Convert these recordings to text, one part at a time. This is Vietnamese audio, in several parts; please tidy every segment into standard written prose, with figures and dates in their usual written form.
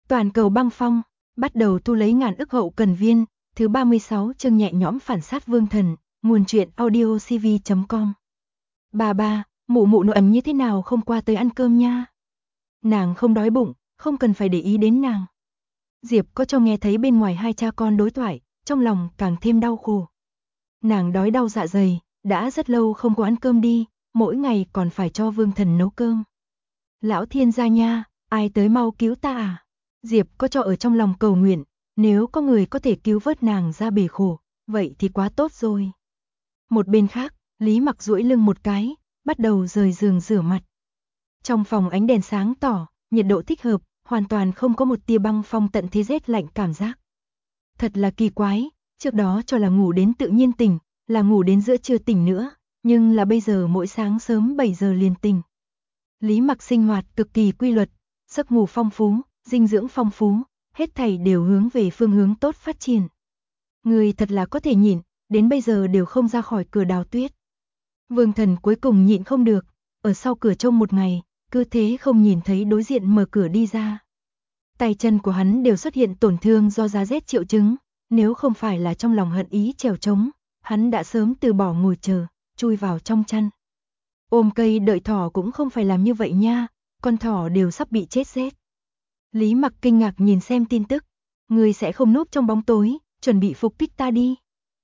Toàn cầu băng phong, bắt đầu thu lấy ngàn ức hậu cần viên, thứ 36 chương nhẹ nhõm phản sát vương thần, nguồn truyện audiocv.com. Bà, mụ nội ấm như thế nào không qua tới ăn cơm nha. Nàng không đói bụng, không cần phải để ý đến nàng. Diệp có cho nghe thấy bên ngoài hai cha con đối thoại, trong lòng càng thêm đau khổ. Nàng đói đau dạ dày, đã rất lâu không có ăn cơm đi, mỗi ngày còn phải cho vương thần nấu cơm. Lão thiên gia nha, ai tới mau cứu ta à? Diệp có cho ở trong lòng cầu nguyện, nếu có người có thể cứu vớt nàng ra bể khổ, vậy thì quá tốt rồi. Một bên khác, Lý Mặc duỗi lưng một cái, bắt đầu rời giường rửa mặt. Trong phòng ánh đèn sáng tỏ, nhiệt độ thích hợp, hoàn toàn không có một tia băng phong tận thế rét lạnh cảm giác. Thật là kỳ quái, trước đó cho là ngủ đến tự nhiên tỉnh, là ngủ đến giữa trưa tỉnh nữa, nhưng là bây giờ mỗi sáng sớm 7 giờ liền tỉnh. Lý Mặc sinh hoạt cực kỳ quy luật, giấc ngủ phong phú, dinh dưỡng phong phú, hết thảy đều hướng về phương hướng tốt phát triển. Người thật là có thể nhịn, đến bây giờ đều không ra khỏi cửa Đào Tuyết. Vương Thần cuối cùng nhịn không được, ở sau cửa trông một ngày, cứ thế không nhìn thấy đối diện mở cửa đi ra. Tay chân của hắn đều xuất hiện tổn thương do giá rét triệu chứng, nếu không phải là trong lòng hận ý trèo trống, hắn đã sớm từ bỏ ngồi chờ, chui vào trong chăn. Ôm cây đợi thỏ cũng không phải làm như vậy nha, con thỏ đều sắp bị chết rét. Lý Mặc kinh ngạc nhìn xem tin tức, người sẽ không núp trong bóng tối, chuẩn bị phục kích ta đi.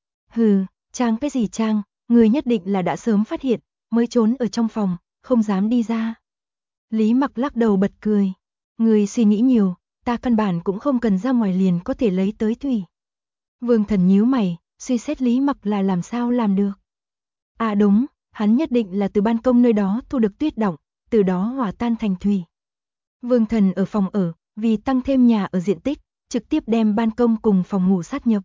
Hừ, trang cái gì trang, người nhất định là đã sớm phát hiện, mới trốn ở trong phòng, không dám đi ra. Lý Mặc lắc đầu bật cười, người suy nghĩ nhiều, ta căn bản cũng không cần ra ngoài liền có thể lấy tới thủy. Vương Thần nhíu mày, suy xét Lý Mặc là làm sao làm được. À đúng, hắn nhất định là từ ban công nơi đó thu được tuyết đọng, từ đó hòa tan thành thủy. Vương Thần ở phòng ở, vì tăng thêm nhà ở diện tích, trực tiếp đem ban công cùng phòng ngủ sát nhập.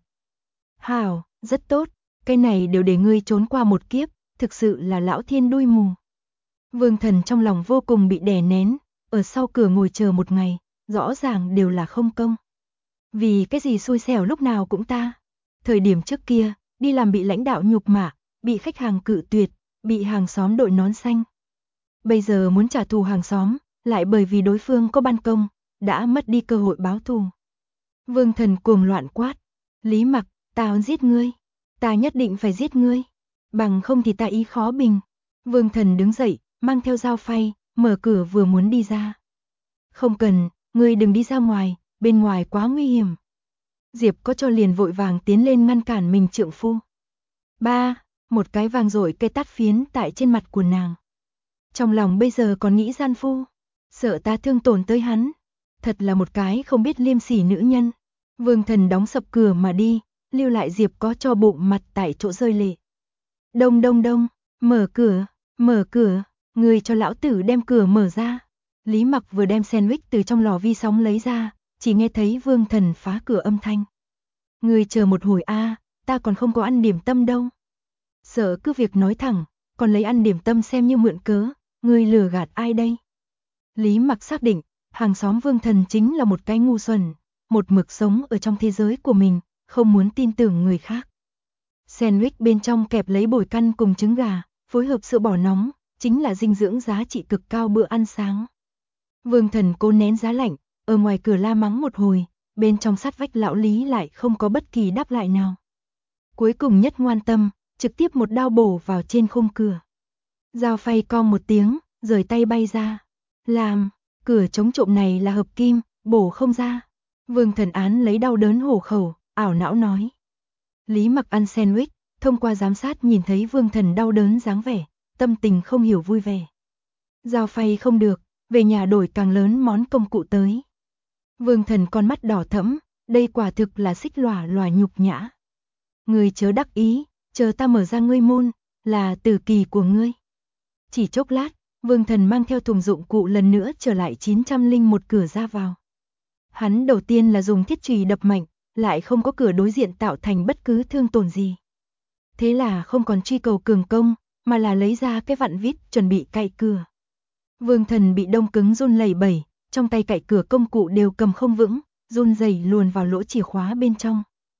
Hảo, rất tốt, cái này đều để ngươi trốn qua một kiếp, thực sự là lão thiên đuôi mù. Vương Thần trong lòng vô cùng bị đè nén, ở sau cửa ngồi chờ một ngày, rõ ràng đều là không công. Vì cái gì xui xẻo lúc nào cũng ta. Thời điểm trước kia, đi làm bị lãnh đạo nhục mạ, bị khách hàng cự tuyệt, bị hàng xóm đội nón xanh. Bây giờ muốn trả thù hàng xóm, lại bởi vì đối phương có ban công, đã mất đi cơ hội báo thù. Vương Thần cuồng loạn quát, Lý Mặc, tao giết ngươi, ta nhất định phải giết ngươi, bằng không thì ta ý khó bình. Vương Thần đứng dậy, mang theo dao phay, mở cửa vừa muốn đi ra. Không cần, ngươi đừng đi ra ngoài, bên ngoài quá nguy hiểm. Diệp có cho liền vội vàng tiến lên ngăn cản mình trượng phu. Ba, một cái vàng rội cây tát phiến tại trên mặt của nàng. Trong lòng bây giờ còn nghĩ gian phu, sợ ta thương tổn tới hắn. Thật là một cái không biết liêm sỉ nữ nhân. Vương Thần đóng sập cửa mà đi, lưu lại Diệp có cho bụng mặt tại chỗ rơi lệ. Đông đông đông, mở cửa, người cho lão tử đem cửa mở ra. Lý Mặc vừa đem sandwich từ trong lò vi sóng lấy ra, chỉ nghe thấy Vương Thần phá cửa âm thanh. Người chờ một hồi a, ta còn không có ăn điểm tâm đâu. Sợ cứ việc nói thẳng, còn lấy ăn điểm tâm xem như mượn cớ, người lừa gạt ai đây? Lý Mặc xác định, hàng xóm Vương Thần chính là một cái ngu xuẩn, một mực sống ở trong thế giới của mình, không muốn tin tưởng người khác. Sandwich bên trong kẹp lấy bồi căn cùng trứng gà, phối hợp sữa bò nóng, chính là dinh dưỡng giá trị cực cao bữa ăn sáng. Vương Thần cố nén giá lạnh, ở ngoài cửa la mắng một hồi, bên trong sát vách lão Lý lại không có bất kỳ đáp lại nào. Cuối cùng nhất ngoan tâm, trực tiếp một đao bổ vào trên khung cửa. Dao phay cong một tiếng, rời tay bay ra. Làm, cửa chống trộm này là hợp kim, bổ không ra. Vương Thần án lấy đau đớn hổ khẩu, ảo não nói. Lý Mặc ăn sandwich, thông qua giám sát nhìn thấy Vương Thần đau đớn dáng vẻ, tâm tình không hiểu vui vẻ. Dao phay không được, về nhà đổi càng lớn món công cụ tới. Vương Thần con mắt đỏ thẫm, đây quả thực là xích lòa lòa nhục nhã. Ngươi chớ đắc ý, chờ ta mở ra ngươi môn, là tử kỳ của ngươi. Chỉ chốc lát, Vương Thần mang theo thùng dụng cụ lần nữa trở lại 901 cửa ra vào. Hắn đầu tiên là dùng thiết chùy đập mạnh, lại không có cửa đối diện tạo thành bất cứ thương tổn gì. Thế là không còn truy cầu cường công, mà là lấy ra cái vặn vít chuẩn bị cạy cửa. Vương Thần bị đông cứng run lẩy bẩy, trong tay cạy cửa công cụ đều cầm không vững, run rẩy luồn vào lỗ chìa khóa bên trong.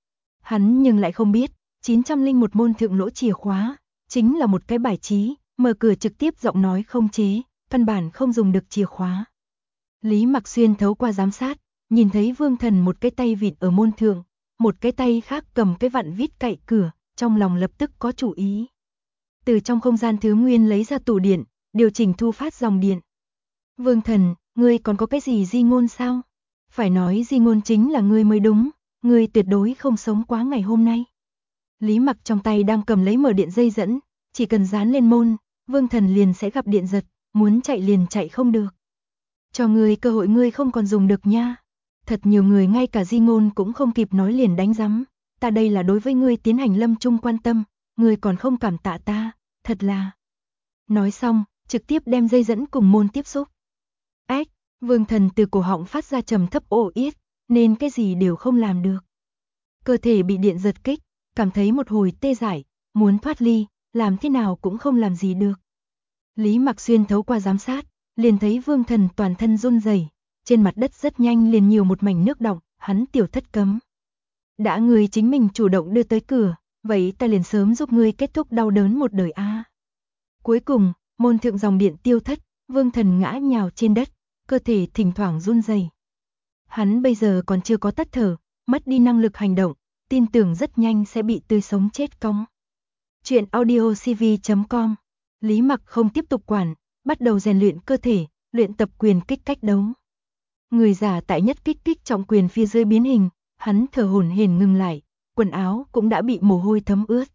Hắn nhưng lại không biết, 901 môn thượng lỗ chìa khóa, chính là một cái bài trí, mở cửa trực tiếp giọng nói không chế, căn bản không dùng được chìa khóa. Lý Mặc xuyên thấu qua giám sát, nhìn thấy Vương Thần một cái tay vịn ở môn thượng, một cái tay khác cầm cái vặn vít cậy cửa, trong lòng lập tức có chủ ý. Từ trong không gian thứ nguyên lấy ra tủ điện, điều chỉnh thu phát dòng điện. Vương Thần, ngươi còn có cái gì di ngôn sao? Phải nói di ngôn chính là ngươi mới đúng, ngươi tuyệt đối không sống quá ngày hôm nay. Lý Mặc trong tay đang cầm lấy mở điện dây dẫn, chỉ cần dán lên môn, Vương Thần liền sẽ gặp điện giật, muốn chạy liền chạy không được. Cho ngươi cơ hội ngươi không còn dùng được nha. Thật nhiều người ngay cả di ngôn cũng không kịp nói liền đánh rắm, ta đây là đối với ngươi tiến hành lâm chung quan tâm, ngươi còn không cảm tạ ta, thật là. Nói xong, trực tiếp đem dây dẫn cùng môn tiếp xúc. Ách, Vương Thần từ cổ họng phát ra trầm thấp ồ yết, nên cái gì đều không làm được. Cơ thể bị điện giật kích, cảm thấy một hồi tê dại, muốn thoát ly, làm thế nào cũng không làm gì được. Lý Mặc xuyên thấu qua giám sát, liền thấy Vương Thần toàn thân run rẩy, trên mặt đất rất nhanh liền nhiều một mảnh nước đọng, hắn tiểu thất cấm. Đã ngươi chính mình chủ động đưa tới cửa, vậy ta liền sớm giúp ngươi kết thúc đau đớn một đời a. Cuối cùng, môn thượng dòng điện tiêu thất, Vương Thần ngã nhào trên đất, cơ thể thỉnh thoảng run rẩy. Hắn bây giờ còn chưa có tắt thở, mất đi năng lực hành động, tin tưởng rất nhanh sẽ bị tươi sống chết cóng. Chuyện audiocv.com. Lý Mặc không tiếp tục quản, bắt đầu rèn luyện cơ thể, luyện tập quyền kích cách đấu. Người giả tại nhất kích kích trọng quyền phía dưới biến hình, hắn thở hổn hển ngừng lại, quần áo cũng đã bị mồ hôi thấm ướt.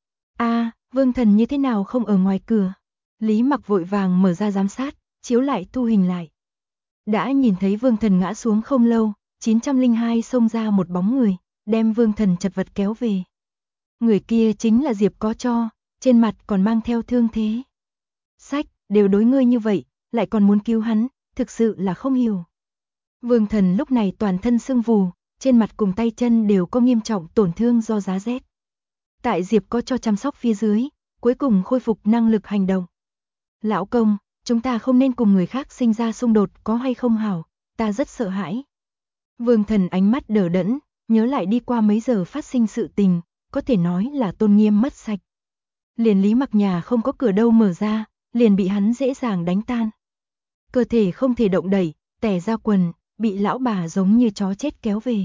Vương Thần như thế nào không ở ngoài cửa? Lý Mặc vội vàng mở ra giám sát, chiếu lại thu hình lại. Đã nhìn thấy Vương Thần ngã xuống không lâu, 902 xông ra một bóng người, đem Vương Thần chật vật kéo về. Người kia chính là Diệp Có Cho, trên mặt còn mang theo thương thế. Sách, đều đối ngươi như vậy, lại còn muốn cứu hắn, thực sự là không hiểu. Vương Thần lúc này toàn thân sưng vù, trên mặt cùng tay chân đều có nghiêm trọng tổn thương do giá rét. Tại Diệp Có Cho chăm sóc phía dưới, cuối cùng khôi phục năng lực hành động. Lão công, chúng ta không nên cùng người khác sinh ra xung đột có hay không hảo, ta rất sợ hãi. Vương Thần ánh mắt đờ đẫn, nhớ lại đi qua mấy giờ phát sinh sự tình, có thể nói là tôn nghiêm mất sạch. Liền Lý Mặc nhà không có cửa đâu mở ra, liền bị hắn dễ dàng đánh tan. Cơ thể không thể động đẩy, tè ra quần, bị lão bà giống như chó chết kéo về.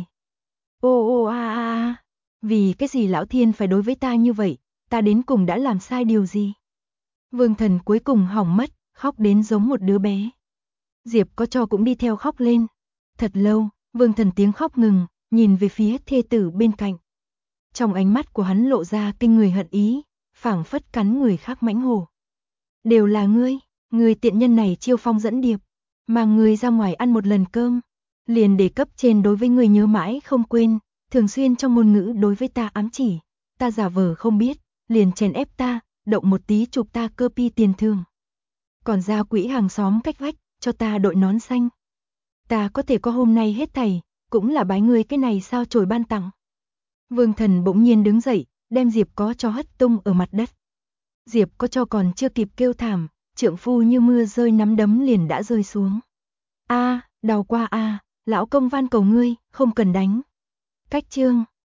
Vì cái gì lão thiên phải đối với ta như vậy, ta đến cùng đã làm sai điều gì? Vương Thần cuối cùng hỏng mất, khóc đến giống một đứa bé. Diệp Có Cho cũng đi theo khóc lên. Thật lâu, Vương Thần tiếng khóc ngừng, nhìn về phía thê tử bên cạnh. Trong ánh mắt của hắn lộ ra kinh người hận ý, phảng phất cắn người khác mãnh hổ. Đều là ngươi, người tiện nhân này chiêu phong dẫn điệp, mang ngươi ra ngoài ăn một lần cơm, liền để cấp trên đối với ngươi nhớ mãi không quên, thường xuyên trong ngôn ngữ đối với ta ám chỉ, ta giả vờ không biết, liền chèn ép ta, động một tí chụp ta cơ pi tiền thương. Còn ra quỹ hàng xóm cách vách, cho ta đội nón xanh. Ta có thể có hôm nay hết thảy, cũng là bái ngươi cái này sao chổi ban tặng. Vương Thần bỗng nhiên đứng dậy, đem Diệp Có Cho hất tung ở mặt đất. Diệp Có Cho còn chưa kịp kêu thảm, trượng phu như mưa rơi nắm đấm liền đã rơi xuống. Đau quá lão công van cầu ngươi, không cần đánh. Cách chương